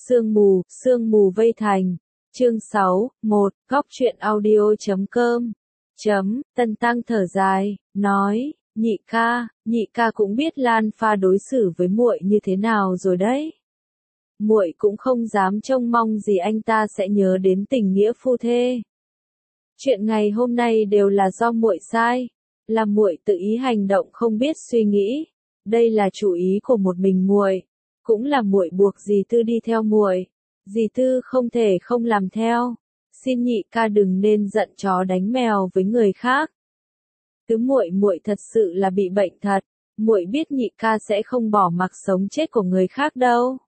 Sương mù vây thành. Chương 6, 1, góc truyện audio.com. Tân Tăng thở dài, nói, nhị ca cũng biết Lan Pha đối xử với muội như thế nào rồi đấy. Muội cũng không dám trông mong gì anh ta sẽ nhớ đến tình nghĩa phu thê. Chuyện ngày hôm nay đều là do muội sai, là muội tự ý hành động không biết suy nghĩ. Đây là chủ ý của một mình muội, cũng là muội buộc dì Tư đi theo muội. Dì Tư không thể không làm theo. Xin nhị ca đừng nên giận chó đánh mèo với người khác. Tứ muội thật sự là bị bệnh thật, muội biết nhị ca sẽ không bỏ mặc sống chết của người khác đâu.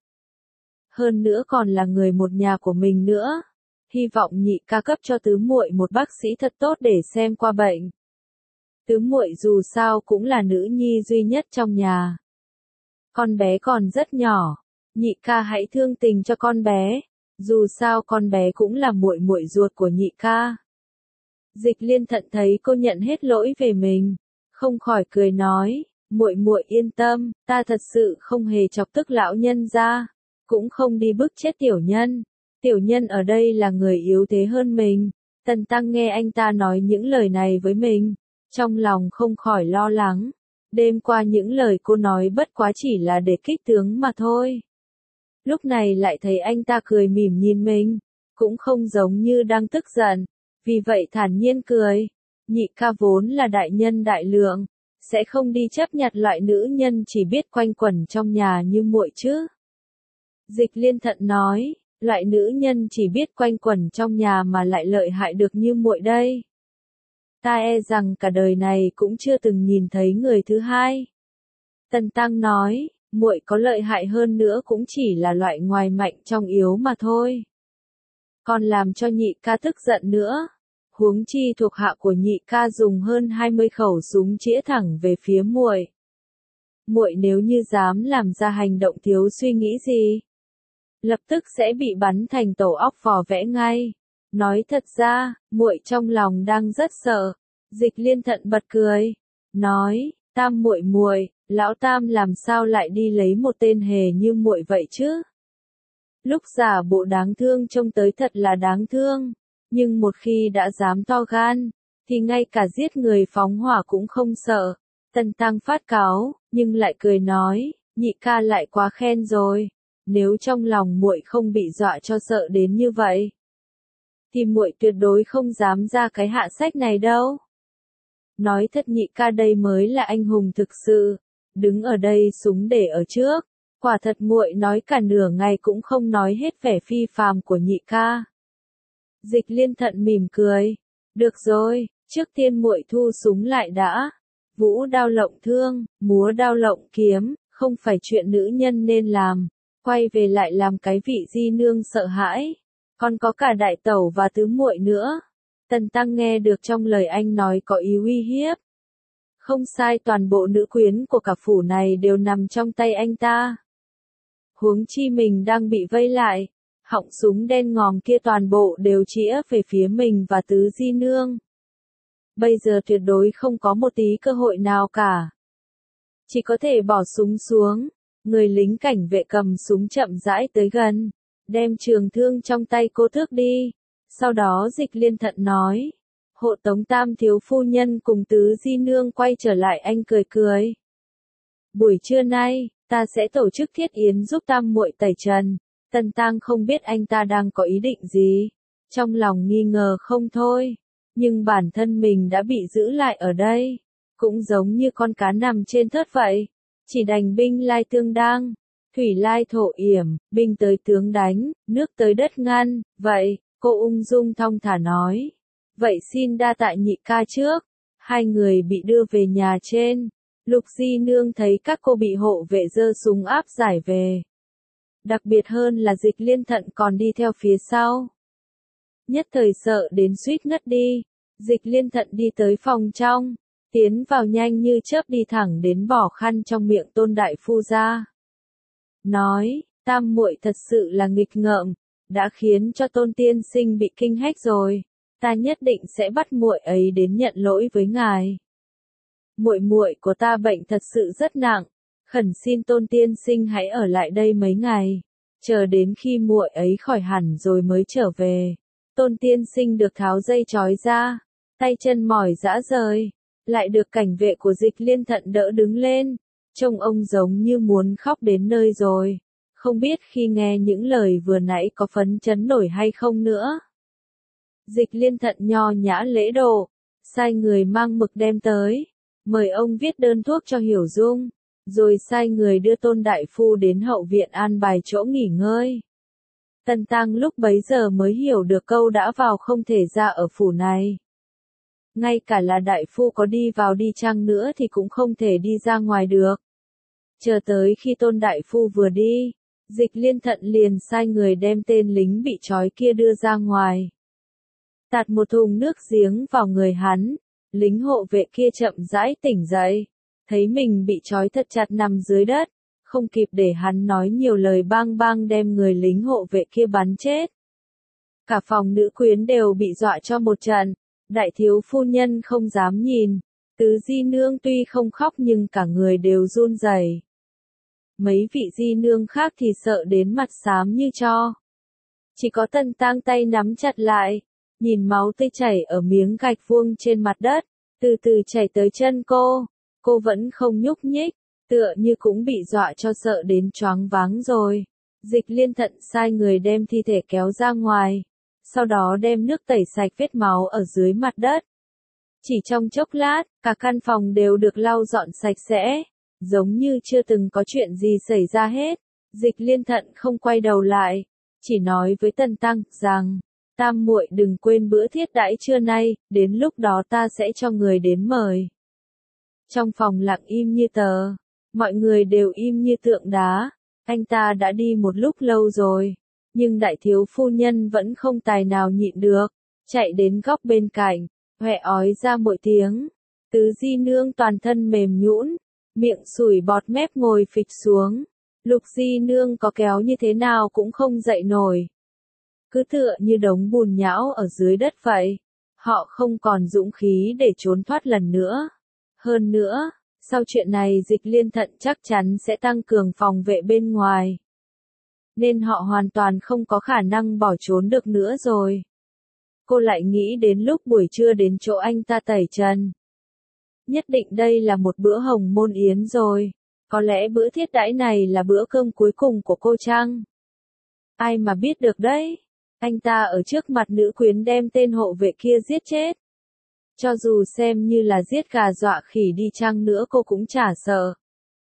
Hơn nữa còn là người một nhà của mình nữa. Hy vọng nhị ca cấp cho tứ muội một bác sĩ thật tốt để xem qua bệnh. Tứ muội dù sao cũng là nữ nhi duy nhất trong nhà. Con bé còn rất nhỏ, nhị ca hãy thương tình cho con bé, dù sao con bé cũng là muội ruột của nhị ca. Dịch Liên Thận thấy cô nhận hết lỗi về mình, không khỏi cười nói, muội yên tâm, ta thật sự không hề chọc tức lão nhân gia, cũng không đi bức chết tiểu nhân. Tiểu nhân ở đây là người yếu thế hơn mình. Tần Tăng nghe anh ta nói những lời này với mình, trong lòng không khỏi lo lắng. Đêm qua những lời cô nói bất quá chỉ là để kích tướng mà thôi. Lúc này lại thấy anh ta cười mỉm nhìn mình, cũng không giống như đang tức giận, vì vậy thản nhiên cười. Nhị ca vốn là đại nhân đại lượng, sẽ không đi chấp nhặt loại nữ nhân chỉ biết quanh quẩn trong nhà như muội chứ. Dịch Liên Thận nói, loại nữ nhân chỉ biết quanh quẩn trong nhà mà lại lợi hại được như muội đây. Ta e rằng cả đời này cũng chưa từng nhìn thấy người thứ hai. Tần Tăng nói, muội có lợi hại hơn nữa cũng chỉ là loại ngoài mạnh trong yếu mà thôi. Còn làm cho nhị ca tức giận nữa. Huống chi thuộc hạ của nhị ca dùng hơn 20 khẩu súng chĩa thẳng về phía muội. Muội nếu như dám làm ra hành động thiếu suy nghĩ gì, lập tức sẽ bị bắn thành tổ óc vỏ vẽ ngay. Nói thật ra, muội trong lòng đang rất sợ. Dịch Liên Thận bật cười, nói, Tam muội, lão Tam làm sao lại đi lấy một tên hề như muội vậy chứ? Lúc giả bộ đáng thương trông tới thật là đáng thương, nhưng một khi đã dám to gan, thì ngay cả giết người phóng hỏa cũng không sợ. Tần Tăng phát cáu, nhưng lại cười nói, nhị ca lại quá khen rồi. Nếu trong lòng muội không bị dọa cho sợ đến như vậy, thì muội tuyệt đối không dám ra cái hạ sách này đâu. Nói thật nhị ca đây mới là anh hùng thực sự, đứng ở đây súng để ở trước. Quả thật muội nói cả nửa ngày cũng không nói hết vẻ phi phàm của nhị ca. Dịch Liên Thận mỉm cười, được rồi, trước tiên muội thu súng lại đã. Vũ đao lộng thương, múa đao lộng kiếm, không phải chuyện nữ nhân nên làm. Quay về lại làm cái vị di nương sợ hãi, còn có cả đại tẩu và tứ muội nữa. Tần Tăng nghe được trong lời anh nói có ý uy hiếp. Không sai, toàn bộ nữ quyến của cả phủ này đều nằm trong tay anh ta. Huống chi mình đang bị vây lại, họng súng đen ngòm kia toàn bộ đều chĩa về phía mình và tứ di nương. Bây giờ tuyệt đối không có một tí cơ hội nào cả. Chỉ có thể bỏ súng xuống. Người lính cảnh vệ cầm súng chậm rãi tới gần, đem trường thương trong tay cô thước đi. Sau đó Dịch Liên Thận nói, hộ tống Tam thiếu phu nhân cùng tứ di nương quay trở lại. Anh cười. Buổi trưa nay, ta sẽ tổ chức thiết yến giúp Tam muội tẩy trần. Tần Tăng không biết anh ta đang có ý định gì, trong lòng nghi ngờ không thôi, nhưng bản thân mình đã bị giữ lại ở đây, cũng giống như con cá nằm trên thớt vậy. Chỉ đành binh lai tương đang, thủy lai thổ yểm, binh tới tướng đánh, nước tới đất ngăn. Vậy, cô ung dung thong thả nói. Vậy xin đa tạ nhị ca trước. Hai người bị đưa về nhà trên. Lục di nương thấy các cô bị hộ vệ giơ súng áp giải về. Đặc biệt hơn là Dịch Liên Thận còn đi theo phía sau. Nhất thời sợ đến suýt ngất đi. Dịch Liên Thận đi tới phòng trong, tiến vào nhanh như chớp đi thẳng đến bỏ khăn trong miệng Tôn đại phu ra. Nói, Tam muội thật sự là nghịch ngợm, đã khiến cho Tôn tiên sinh bị kinh hách rồi. Ta nhất định sẽ bắt muội ấy đến nhận lỗi với ngài. Muội của ta bệnh thật sự rất nặng, khẩn xin Tôn tiên sinh hãy ở lại đây mấy ngày, Chờ đến khi muội ấy khỏi hẳn rồi mới trở về. Tôn tiên sinh được tháo dây trói ra, tay chân mỏi rã rời, lại được cảnh vệ của Dịch Liên Thận đỡ đứng lên, trông ông giống như muốn khóc đến nơi rồi, không biết khi nghe những lời vừa nãy có phấn chấn nổi hay không nữa. Dịch Liên Thận nho nhã lễ độ, sai người mang mực đem tới, mời ông viết đơn thuốc cho Hiểu Dung, rồi sai người đưa Tôn đại phu đến hậu viện an bài chỗ nghỉ ngơi. Tần Tăng lúc bấy giờ mới hiểu được câu đã vào không thể ra ở phủ này. Ngay cả là đại phu có đi vào đi chăng nữa thì cũng không thể đi ra ngoài được. Chờ tới khi Tôn đại phu vừa đi, Dịch Liên Thận liền sai người đem tên lính bị trói kia đưa ra ngoài. Tạt một thùng nước giếng vào người hắn, lính hộ vệ kia chậm rãi tỉnh dậy, thấy mình bị trói thật chặt nằm dưới đất, không kịp để hắn nói nhiều lời bang bang đem người lính hộ vệ kia bắn chết. Cả phòng nữ quyến đều bị dọa cho một trận, đại thiếu phu nhân không dám nhìn, tứ di nương tuy không khóc nhưng cả người đều run rẩy. Mấy vị di nương khác thì sợ đến mặt xám như tro. Chỉ có Tần Tăng tay nắm chặt lại, nhìn máu tươi chảy ở miếng gạch vuông trên mặt đất, từ từ chảy tới chân cô vẫn không nhúc nhích, tựa như cũng bị dọa cho sợ đến choáng váng rồi. Dịch Liên Thận sai người đem thi thể kéo ra ngoài, sau đó đem nước tẩy sạch vết máu ở dưới mặt đất. Chỉ trong chốc lát, cả căn phòng đều được lau dọn sạch sẽ, giống như chưa từng có chuyện gì xảy ra hết. Dịch Liên Thận không quay đầu lại, chỉ nói với Tần Tăng rằng, tam muội đừng quên bữa thiết đãi trưa nay, đến lúc đó ta sẽ cho người đến mời. Trong phòng lặng im như tờ, mọi người đều im như tượng đá, anh ta đã đi một lúc lâu rồi, nhưng đại thiếu phu nhân vẫn không tài nào nhịn được, chạy đến góc bên cạnh, hoẹ ói ra mỗi tiếng. Tứ di nương toàn thân mềm nhũn, miệng sủi bọt mép ngồi phịch xuống, lục di nương có kéo như thế nào cũng không dậy nổi. Cứ tựa như đống bùn nhão ở dưới đất vậy, họ không còn dũng khí để trốn thoát lần nữa. Hơn nữa, sau chuyện này Dịch Liên Thận chắc chắn sẽ tăng cường phòng vệ bên ngoài. Nên họ hoàn toàn không có khả năng bỏ trốn được nữa rồi. Cô lại nghĩ đến lúc buổi trưa đến chỗ anh ta tẩy trần. Nhất định đây là một bữa hồng môn yến rồi. Có lẽ bữa thiết đãi này là bữa cơm cuối cùng của cô chăng? Ai mà biết được đấy. Anh ta ở trước mặt nữ quyến đem tên hộ vệ kia giết chết. Cho dù xem như là giết gà dọa khỉ đi chăng nữa cô cũng chả sợ.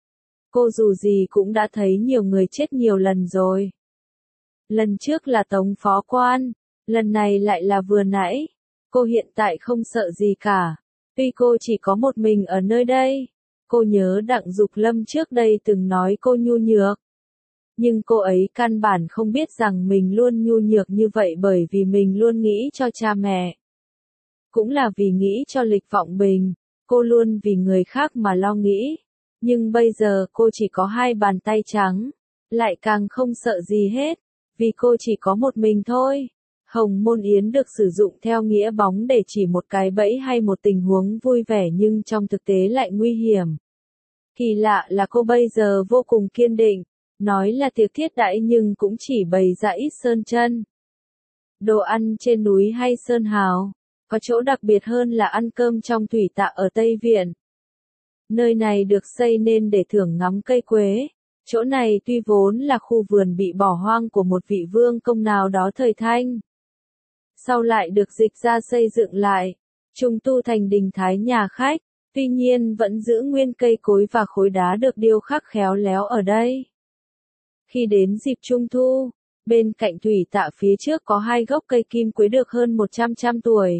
Cô dù gì cũng đã thấy nhiều người chết nhiều lần rồi. Lần trước là Tống phó quan, lần này lại là vừa nãy. Cô hiện tại không sợ gì cả. Tuy cô chỉ có một mình ở nơi đây. Cô nhớ Đặng Dục Lâm trước đây từng nói cô nhu nhược. Nhưng cô ấy căn bản không biết rằng mình luôn nhu nhược như vậy bởi vì mình luôn nghĩ cho cha mẹ. Cũng là vì nghĩ cho Lịch Vọng Bình, cô luôn vì người khác mà lo nghĩ. Nhưng bây giờ cô chỉ có hai bàn tay trắng, lại càng không sợ gì hết, vì cô chỉ có một mình thôi. Hồng môn yến được sử dụng theo nghĩa bóng để chỉ một cái bẫy hay một tình huống vui vẻ nhưng trong thực tế lại nguy hiểm. Kỳ lạ là cô bây giờ vô cùng kiên định, nói là tiệc thiết đãi nhưng cũng chỉ bày ra ít sơn chân. Đồ ăn trên núi hay sơn hào, có chỗ đặc biệt hơn là ăn cơm trong thủy tạ ở Tây Viện. Nơi này được xây nên để thưởng ngắm cây quế. Chỗ này tuy vốn là khu vườn bị bỏ hoang của một vị vương công nào đó thời Thanh. Sau lại được dịch ra xây dựng lại, trùng tu thành đình thái nhà khách, tuy nhiên vẫn giữ nguyên cây cối và khối đá được điêu khắc khéo léo ở đây. Khi đến dịp Trung Thu, bên cạnh thủy tạ phía trước có hai gốc cây kim quế được hơn 100 tuổi.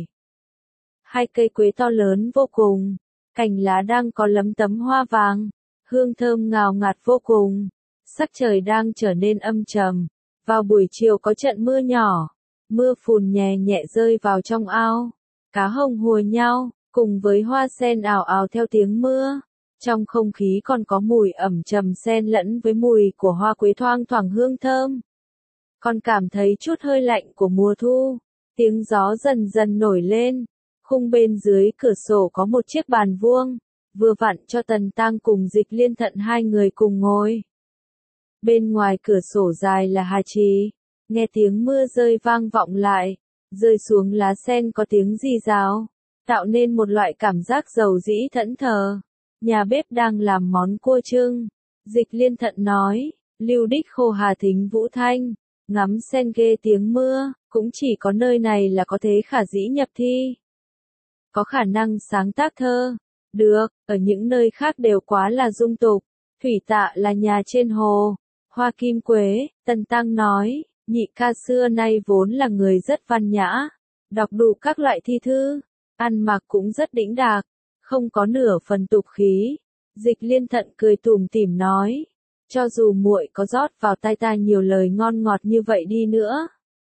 Hai cây quế to lớn vô cùng, cành lá đang có lấm tấm hoa vàng, hương thơm ngào ngạt vô cùng. Sắc trời đang trở nên âm trầm, vào buổi chiều có trận mưa nhỏ, mưa phùn nhẹ nhẹ rơi vào trong ao, cá hồng hùa nhau, cùng với hoa sen ào ào theo tiếng mưa. Trong không khí còn có mùi ẩm trầm xen lẫn với mùi của hoa quế thoang thoảng hương thơm. Còn cảm thấy chút hơi lạnh của mùa thu, tiếng gió dần dần nổi lên, khung bên dưới cửa sổ có một chiếc bàn vuông, vừa vặn cho Tần Tăng cùng Dịch Liên Thận hai người cùng ngồi. Bên ngoài cửa sổ dài là Hà Trì, nghe tiếng mưa rơi vang vọng lại, rơi xuống lá sen có tiếng rì rào, tạo nên một loại cảm giác dầu dĩ thẫn thờ. Nhà bếp đang làm món cua trưng. Dịch Liên Thận nói, lưu đích khô hà thính vũ thanh, ngắm sen ghê tiếng mưa, cũng chỉ có nơi này là có thế khả dĩ nhập thi. Có khả năng sáng tác thơ. Được, ở những nơi khác đều quá là dung tục. Thủy Tạ là nhà trên hồ. Hoa Kim Quế, Tần Tăng nói, nhị ca xưa nay vốn là người rất văn nhã, đọc đủ các loại thi thư, ăn mặc cũng rất đĩnh đạc, không có nửa phần tục khí. Dịch Liên Thận cười tủm tỉm nói, cho dù muội có rót vào tai ta nhiều lời ngon ngọt như vậy đi nữa,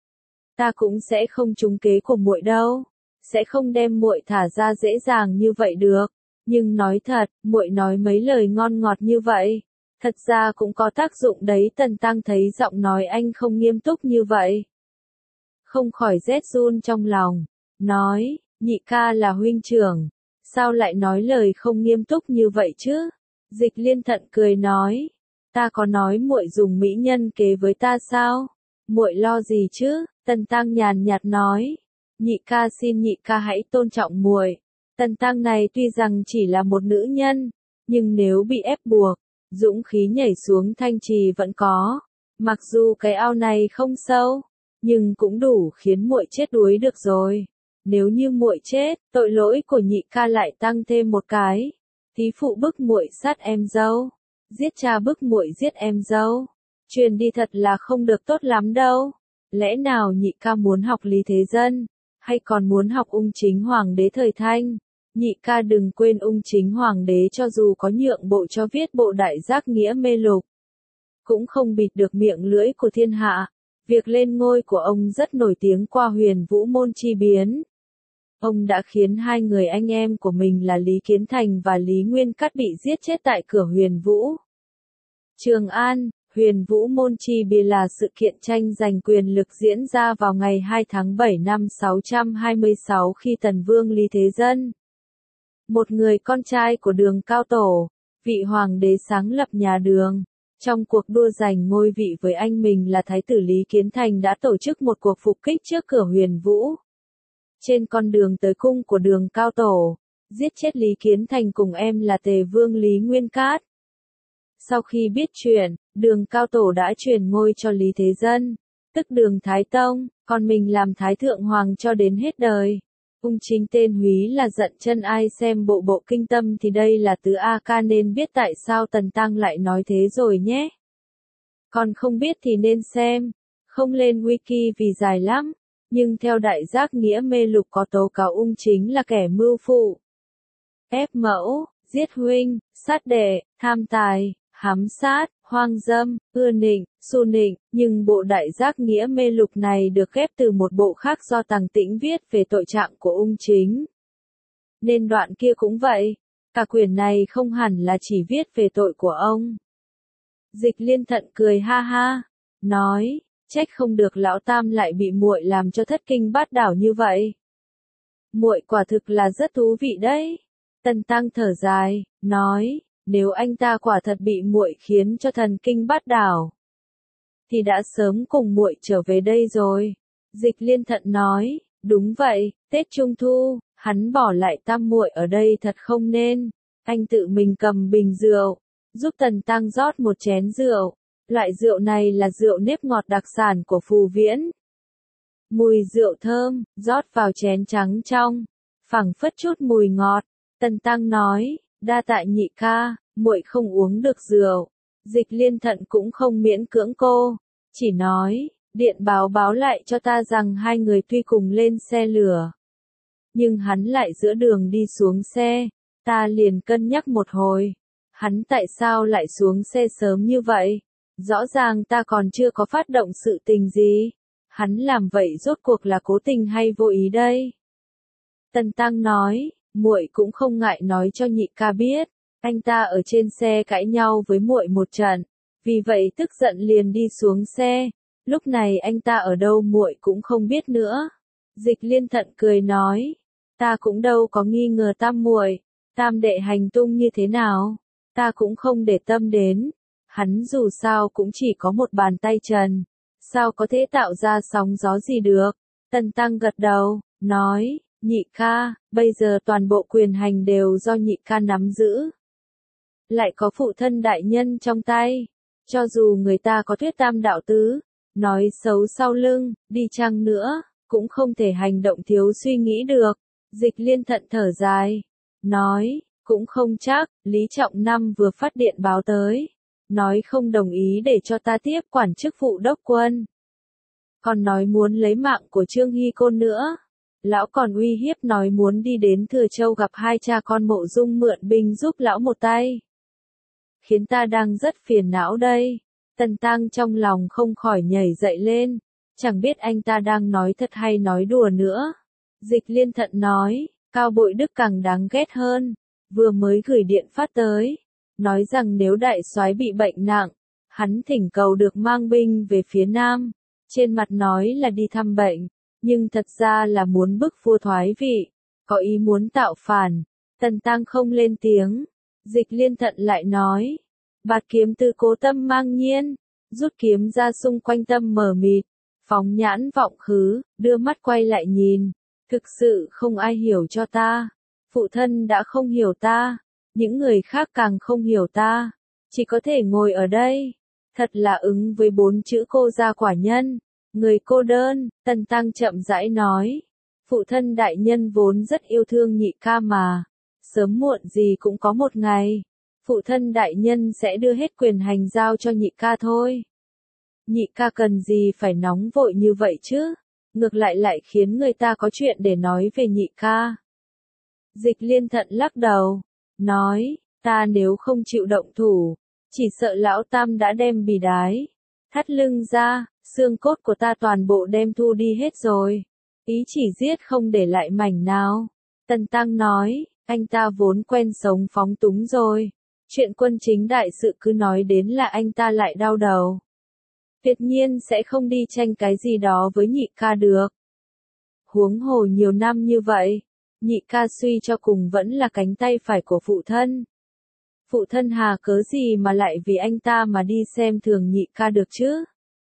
ta cũng sẽ không trúng kế của muội đâu, sẽ không đem muội thả ra dễ dàng như vậy được. Nhưng nói thật, muội nói mấy lời ngon ngọt như vậy, thật ra cũng có tác dụng đấy. Tần Tăng thấy giọng nói anh không nghiêm túc như vậy, không khỏi rét run trong lòng, nói, nhị ca là huynh trưởng, sao lại nói lời không nghiêm túc như vậy chứ? Dịch Liên Thận cười nói, ta có nói muội dùng mỹ nhân kế với ta sao? Muội lo gì chứ? Tần Tăng nhàn nhạt nói, nhị ca xin nhị ca hãy tôn trọng muội. Tần Tăng này tuy rằng chỉ là một nữ nhân, nhưng nếu bị ép buộc, dũng khí nhảy xuống thanh trì vẫn có. Mặc dù cái ao này không sâu, nhưng cũng đủ khiến muội chết đuối được rồi. Nếu như muội chết, tội lỗi của nhị ca lại tăng thêm một cái. Thí phụ bức muội sát em dâu, giết cha bức muội giết em dâu. Truyền đi thật là không được tốt lắm đâu. Lẽ nào nhị ca muốn học Lý Thế Dân, hay còn muốn học Ung Chính Hoàng đế thời Thanh? Nhị ca đừng quên Ung Chính Hoàng đế cho dù có nhượng bộ cho viết bộ Đại Giác Nghĩa Mê Lục, cũng không bịt được miệng lưỡi của thiên hạ. Việc lên ngôi của ông rất nổi tiếng qua Huyền Vũ môn chi biến. Ông đã khiến hai người anh em của mình là Lý Kiến Thành và Lý Nguyên Cát bị giết chết tại cửa Huyền Vũ. Trường An, Huyền Vũ môn chi biến là sự kiện tranh giành quyền lực diễn ra vào ngày 2 tháng 7 năm 626 khi Tần Vương Lý Thế Dân, một người con trai của Đường Cao Tổ, vị hoàng đế sáng lập nhà Đường, trong cuộc đua giành ngôi vị với anh mình là Thái tử Lý Kiến Thành đã tổ chức một cuộc phục kích trước cửa Huyền Vũ. Trên con đường tới cung của Đường Cao Tổ, giết chết Lý Kiến Thành cùng em là Tề Vương Lý Nguyên Cát. Sau khi biết chuyện, Đường Cao Tổ đã truyền ngôi cho Lý Thế Dân, tức Đường Thái Tông, còn mình làm Thái Thượng Hoàng cho đến hết đời. Ung Chính tên húy là giận chân. Ai xem bộ kinh tâm thì đây là tứ A Ca nên biết tại sao Tần Tăng lại nói thế rồi nhé. Còn không biết thì nên xem, không lên wiki vì dài lắm, nhưng theo Đại Giác Nghĩa Mê Lục có tố cáo Ung Chính là kẻ mưu phụ, ép mẫu, giết huynh, sát đệ, tham tài, hám sát, hoang dâm, ưa nịnh, xu nịnh, nhưng bộ Đại Giác Nghĩa Mê Lục này được ghép từ một bộ khác do Tằng Tĩnh viết về tội trạng của Ung Chính. Nên đoạn kia cũng vậy, cả quyển này không hẳn là chỉ viết về tội của ông. Dịch Liên Thận cười ha ha, nói, trách không được lão tam lại bị muội làm cho thất kinh bát đảo như vậy. Muội quả thực là rất thú vị đấy. Tần Tăng thở dài, nói, nếu anh ta quả thật bị muội khiến cho thần kinh bát đảo, thì đã sớm cùng muội trở về đây rồi. Dịch Liên Thận nói, đúng vậy, Tết Trung Thu, hắn bỏ lại tam muội ở đây thật không nên. Anh tự mình cầm bình rượu, giúp Tần Tăng rót một chén rượu. Loại rượu này là rượu nếp ngọt đặc sản của Phù Viễn. Mùi rượu thơm, rót vào chén trắng trong, phảng phất chút mùi ngọt. Tần Tăng nói, đa tạ nhị ca, muội không uống được rượu. Dịch Liên Thận cũng không miễn cưỡng cô, chỉ nói, điện báo lại cho ta rằng hai người tuy cùng lên xe lửa, nhưng hắn lại giữa đường đi xuống xe. Ta liền cân nhắc một hồi, hắn tại sao lại xuống xe sớm như vậy? Rõ ràng ta còn chưa có phát động sự tình gì. Hắn làm vậy rốt cuộc là cố tình hay vô ý đây? Tần Tăng nói, muội cũng không ngại nói cho nhị ca biết, anh ta ở trên xe cãi nhau với muội một trận, vì vậy tức giận liền đi xuống xe. Lúc này anh ta ở đâu muội cũng không biết nữa. Dịch Liên Thận cười nói, ta cũng đâu có nghi ngờ tam muội, tam đệ hành tung như thế nào, ta cũng không để tâm đến. Hắn dù sao cũng chỉ có một bàn tay trần, sao có thể tạo ra sóng gió gì được. Tần Tăng gật đầu, nói, nhị ca, bây giờ toàn bộ quyền hành đều do nhị ca nắm giữ. Lại có phụ thân đại nhân trong tay, cho dù người ta có thuyết tam đạo tứ, nói xấu sau lưng, đi chăng nữa, cũng không thể hành động thiếu suy nghĩ được. Dịch Liên Thận thở dài, nói, cũng không chắc, Lý Trọng Năm vừa phát điện báo tới, nói không đồng ý để cho ta tiếp quản chức vụ đốc quân. Còn nói muốn lấy mạng của Trương Hy Côn nữa. Lão còn uy hiếp nói muốn đi đến Thừa Châu gặp hai cha con Mộ Dung mượn binh giúp lão một tay. Khiến ta đang rất phiền não đây. Tần Tăng trong lòng không khỏi nhảy dậy lên. Chẳng biết anh ta đang nói thật hay nói đùa nữa. Dịch Liên Thận nói, Cao Bội Đức càng đáng ghét hơn. Vừa mới gửi điện phát tới. Nói rằng nếu đại soái bị bệnh nặng, hắn thỉnh cầu được mang binh về phía Nam. Trên mặt nói là đi thăm bệnh, nhưng thật ra là muốn bức vua thoái vị, có ý muốn tạo phản. Tần Tăng không lên tiếng. Dịch Liên Thận lại nói, bạt kiếm từ Cố Tâm mang nhiên, rút kiếm ra xung quanh Tâm mờ mịt, phóng nhãn vọng khứ, đưa mắt quay lại nhìn. Thực sự không ai hiểu cho ta. Phụ thân đã không hiểu ta, những người khác càng không hiểu ta. Chỉ có thể ngồi ở đây. Thật là ứng với 4 chữ cô gia quả nhân. Người cô đơn. Tần Tăng chậm rãi nói. Phụ thân đại nhân vốn rất yêu thương nhị ca mà. Sớm muộn gì cũng có một ngày. Phụ thân đại nhân sẽ đưa hết quyền hành giao cho nhị ca thôi. Nhị ca cần gì phải nóng vội như vậy chứ? Ngược lại khiến người ta có chuyện để nói về nhị ca. Dịch Liên Thận lắc đầu. Nói, ta nếu không chịu động thủ, chỉ sợ lão tam đã đem bì đái, thắt lưng ra, xương cốt của ta toàn bộ đem thu đi hết rồi. Ý chỉ giết không để lại mảnh nào. Tần Tăng nói, anh ta vốn quen sống phóng túng rồi. Chuyện quân chính đại sự cứ nói đến là anh ta lại đau đầu. Tuyệt nhiên sẽ không đi tranh cái gì đó với nhị ca được. Huống hồ nhiều năm như vậy, nhị ca suy cho cùng vẫn là cánh tay phải của phụ thân. Phụ thân hà cớ gì mà lại vì anh ta mà đi xem thường nhị ca được chứ?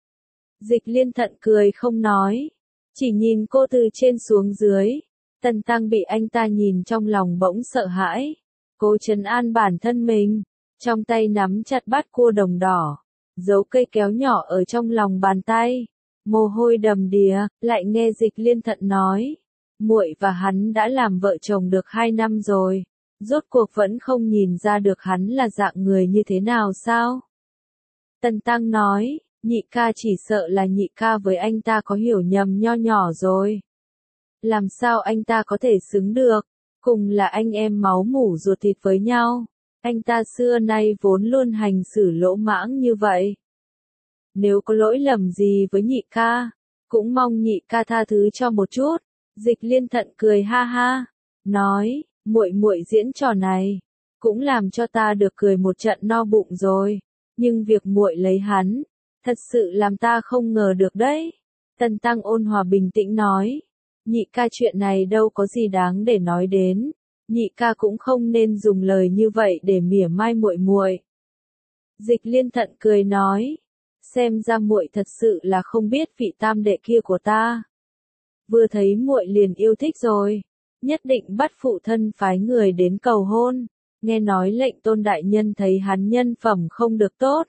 Dịch Liên Thận cười không nói, chỉ nhìn cô từ trên xuống dưới. Tần Tăng bị anh ta nhìn trong lòng bỗng sợ hãi, cố trấn an bản thân mình, trong tay nắm chặt bát cua đồng đỏ, giấu cây kéo nhỏ ở trong lòng bàn tay, mồ hôi đầm đìa. Lại nghe Dịch Liên Thận nói, muội và hắn đã làm vợ chồng được 2 năm rồi, rốt cuộc vẫn không nhìn ra được hắn là dạng người như thế nào sao? Tần Tăng nói, nhị ca chỉ sợ là nhị ca với anh ta có hiểu nhầm nho nhỏ rồi. Làm sao anh ta có thể xứng được, cùng là anh em máu mủ ruột thịt với nhau. Anh ta xưa nay vốn luôn hành xử lỗ mãng như vậy. Nếu có lỗi lầm gì với nhị ca, cũng mong nhị ca tha thứ cho một chút. Dịch Liên Thận cười ha ha, nói, muội diễn trò này, cũng làm cho ta được cười một trận no bụng rồi. Nhưng việc muội lấy hắn, thật sự làm ta không ngờ được đấy. Tần Tăng ôn hòa bình tĩnh nói, nhị ca chuyện này đâu có gì đáng để nói đến. Nhị ca cũng không nên dùng lời như vậy để mỉa mai muội. Dịch Liên Thận cười nói, xem ra muội thật sự là không biết vị tam đệ kia của ta. Vừa thấy muội liền yêu thích rồi, nhất định bắt phụ thân phái người đến cầu hôn. Nghe nói lệnh tôn đại nhân thấy hắn nhân phẩm không được tốt,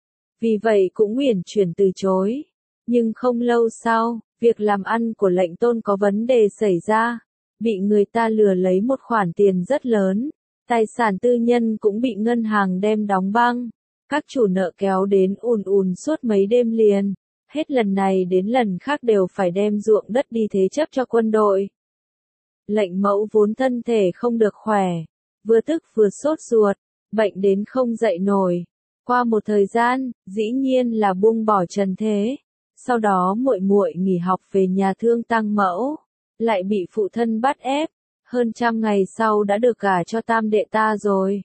vì vậy cũng uyển chuyển từ chối. Nhưng không lâu sau, việc làm ăn của lệnh tôn có vấn đề xảy ra, bị người ta lừa lấy một khoản tiền rất lớn, tài sản tư nhân cũng bị ngân hàng đem đóng băng, các chủ nợ kéo đến ùn suốt mấy đêm liền, hết lần này đến lần khác đều phải đem ruộng đất đi thế chấp cho quân đội. Lệnh mẫu vốn thân thể không được khỏe, vừa tức vừa sốt ruột, bệnh đến không dậy nổi. Qua một thời gian, dĩ nhiên là buông bỏ trần thế. Sau đó muội nghỉ học về nhà thương tăng mẫu, lại bị phụ thân bắt ép, hơn 100 ngày sau đã được gả cho tam đệ ta rồi.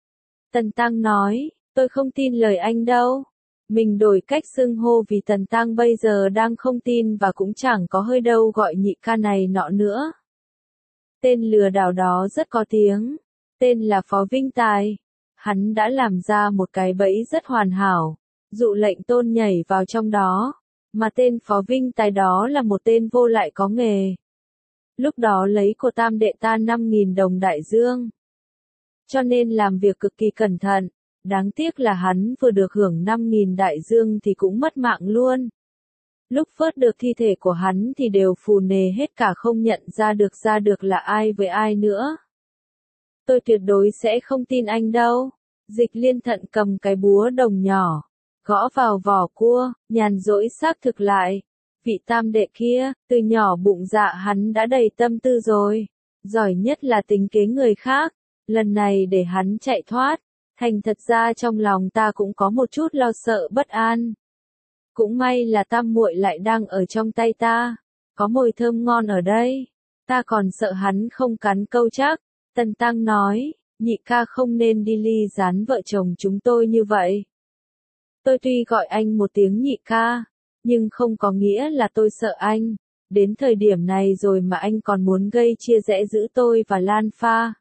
Tần Tăng nói, tôi không tin lời anh đâu. Mình đổi cách xưng hô vì Tần Tăng bây giờ đang không tin và cũng chẳng có hơi đâu gọi nhị ca này nọ nữa. Tên lừa đảo đó rất có tiếng, tên là Phó Vinh Tài. Hắn đã làm ra một cái bẫy rất hoàn hảo, dụ lệnh Tôn nhảy vào trong đó, mà tên Phó Vinh Tài đó là một tên vô lại có nghề. Lúc đó lấy của tam đệ ta 5.000 đồng đại dương. Cho nên làm việc cực kỳ cẩn thận, đáng tiếc là hắn vừa được hưởng 5.000 đại dương thì cũng mất mạng luôn. Lúc vớt được thi thể của hắn thì đều phù nề hết cả, không nhận ra được là ai với ai nữa. Tôi tuyệt đối sẽ không tin anh đâu. Dịch Liên Thận cầm cái búa đồng nhỏ, gõ vào vỏ cua, nhàn rỗi xác thực lại. Vị tam đệ kia, từ nhỏ bụng dạ hắn đã đầy tâm tư rồi. Giỏi nhất là tính kế người khác. Lần này để hắn chạy thoát, thành thật ra trong lòng ta cũng có một chút lo sợ bất an. Cũng may là tam muội lại đang ở trong tay ta, có mùi thơm ngon ở đây, ta còn sợ hắn không cắn câu chắc. Tần Tăng nói, nhị ca không nên đi ly gián vợ chồng chúng tôi như vậy. Tôi tuy gọi anh một tiếng nhị ca, nhưng không có nghĩa là tôi sợ anh. Đến thời điểm này rồi mà anh còn muốn gây chia rẽ giữa tôi và Lan Pha.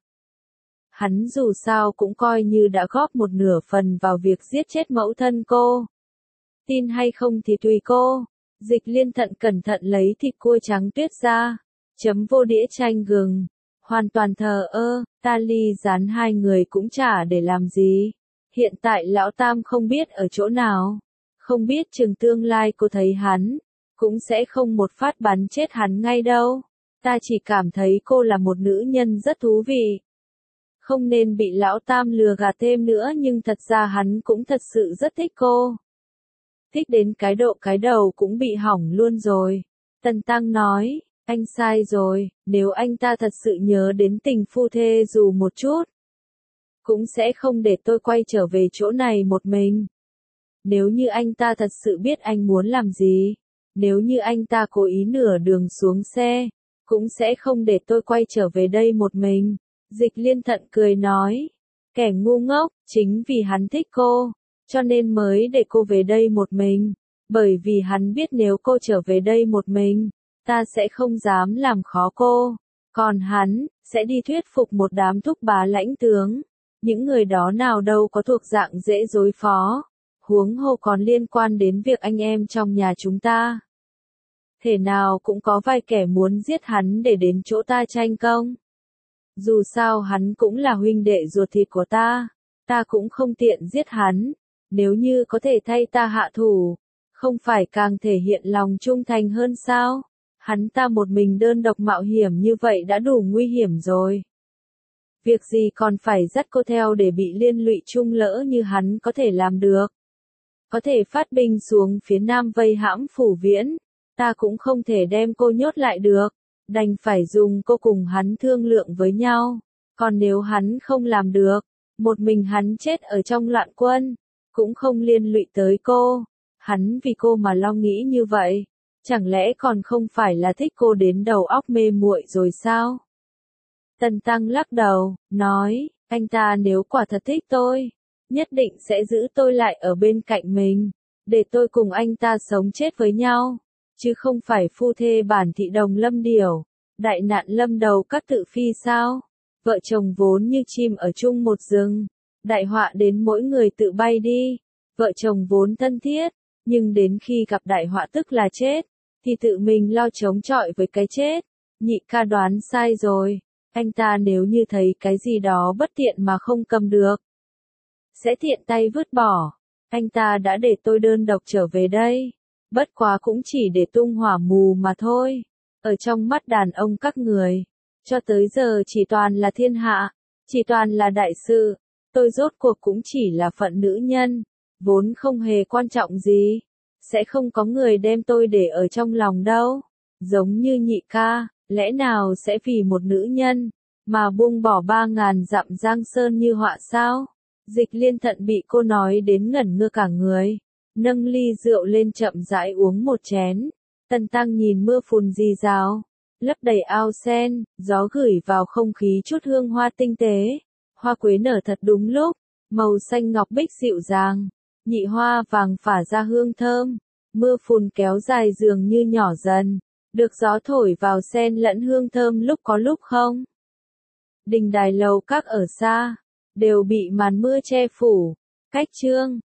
Hắn dù sao cũng coi như đã góp một nửa phần vào việc giết chết mẫu thân cô. Tin hay không thì tùy cô. Dịch Liên Thận cẩn thận lấy thịt cua trắng tuyết ra, chấm vô đĩa chanh gừng, hoàn toàn thờ ơ. Ta ly gián hai người cũng chả để làm gì. Hiện tại lão tam không biết ở chỗ nào, không biết chừng tương lai cô thấy hắn, cũng sẽ không một phát bắn chết hắn ngay đâu. Ta chỉ cảm thấy cô là một nữ nhân rất thú vị. Không nên bị lão tam lừa gạt thêm nữa, nhưng thật ra hắn cũng thật sự rất thích cô. Thích đến cái độ cái đầu cũng bị hỏng luôn rồi. Tần Tăng nói, anh sai rồi, nếu anh ta thật sự nhớ đến tình phu thê dù một chút, cũng sẽ không để tôi quay trở về chỗ này một mình. Nếu như anh ta thật sự biết anh muốn làm gì, nếu như anh ta cố ý nửa đường xuống xe, cũng sẽ không để tôi quay trở về đây một mình. Dịch Liên Thận cười nói, kẻ ngu ngốc, chính vì hắn thích cô, cho nên mới để cô về đây một mình, bởi vì hắn biết nếu cô trở về đây một mình, ta sẽ không dám làm khó cô, còn hắn, sẽ đi thuyết phục một đám thúc bá lãnh tướng, những người đó nào đâu có thuộc dạng dễ đối phó, huống hồ còn liên quan đến việc anh em trong nhà chúng ta. Thể nào cũng có vài kẻ muốn giết hắn để đến chỗ ta tranh công. Dù sao hắn cũng là huynh đệ ruột thịt của ta cũng không tiện giết hắn, nếu như có thể thay ta hạ thủ, không phải càng thể hiện lòng trung thành hơn sao? Hắn ta một mình đơn độc mạo hiểm như vậy đã đủ nguy hiểm rồi. Việc gì còn phải dắt cô theo để bị liên lụy chung, lỡ như hắn có thể làm được. Có thể phát binh xuống phía nam vây hãm Phủ Viễn, ta cũng không thể đem cô nhốt lại được, đành phải dùng cô cùng hắn thương lượng với nhau. Còn nếu hắn không làm được, một mình hắn chết ở trong loạn quân, cũng không liên lụy tới cô. Hắn vì cô mà lo nghĩ như vậy, chẳng lẽ còn không phải là thích cô đến đầu óc mê muội rồi sao? Tần Tăng lắc đầu, nói, anh ta nếu quả thật thích tôi, nhất định sẽ giữ tôi lại ở bên cạnh mình, để tôi cùng anh ta sống chết với nhau, chứ không phải phu thê bản thị đồng lâm điểu, đại nạn lâm đầu các tự phi sao? Vợ chồng vốn như chim ở chung một rừng, đại họa đến mỗi người tự bay đi. Vợ chồng vốn thân thiết, nhưng đến khi gặp đại họa tức là chết, thì tự mình lo chống chọi với cái chết. Nhị ca đoán sai rồi, anh ta nếu như thấy cái gì đó bất tiện mà không cầm được, sẽ tiện tay vứt bỏ. Anh ta đã để tôi đơn độc trở về đây, bất quá cũng chỉ để tung hỏa mù mà thôi. Ở trong mắt đàn ông các người, cho tới giờ chỉ toàn là thiên hạ, chỉ toàn là đại sự, tôi rốt cuộc cũng chỉ là phận nữ nhân, vốn không hề quan trọng gì, sẽ không có người đem tôi để ở trong lòng đâu. Giống như nhị ca, lẽ nào sẽ vì một nữ nhân, mà buông bỏ 3.000 dặm giang sơn như họa sao? Dịch Liên Thận bị cô nói đến ngẩn ngơ cả người, nâng ly rượu lên chậm rãi uống một chén. Tần Tăng nhìn mưa phùn rì rào, lấp đầy ao sen, gió gửi vào không khí chút hương hoa tinh tế. Hoa quế nở thật đúng lúc, màu xanh ngọc bích dịu dàng, nhị hoa vàng phả ra hương thơm. Mưa phùn kéo dài dường như nhỏ dần, được gió thổi vào xen lẫn hương thơm lúc có lúc không. Đình đài lầu các ở xa, đều bị màn mưa che phủ. Cách chương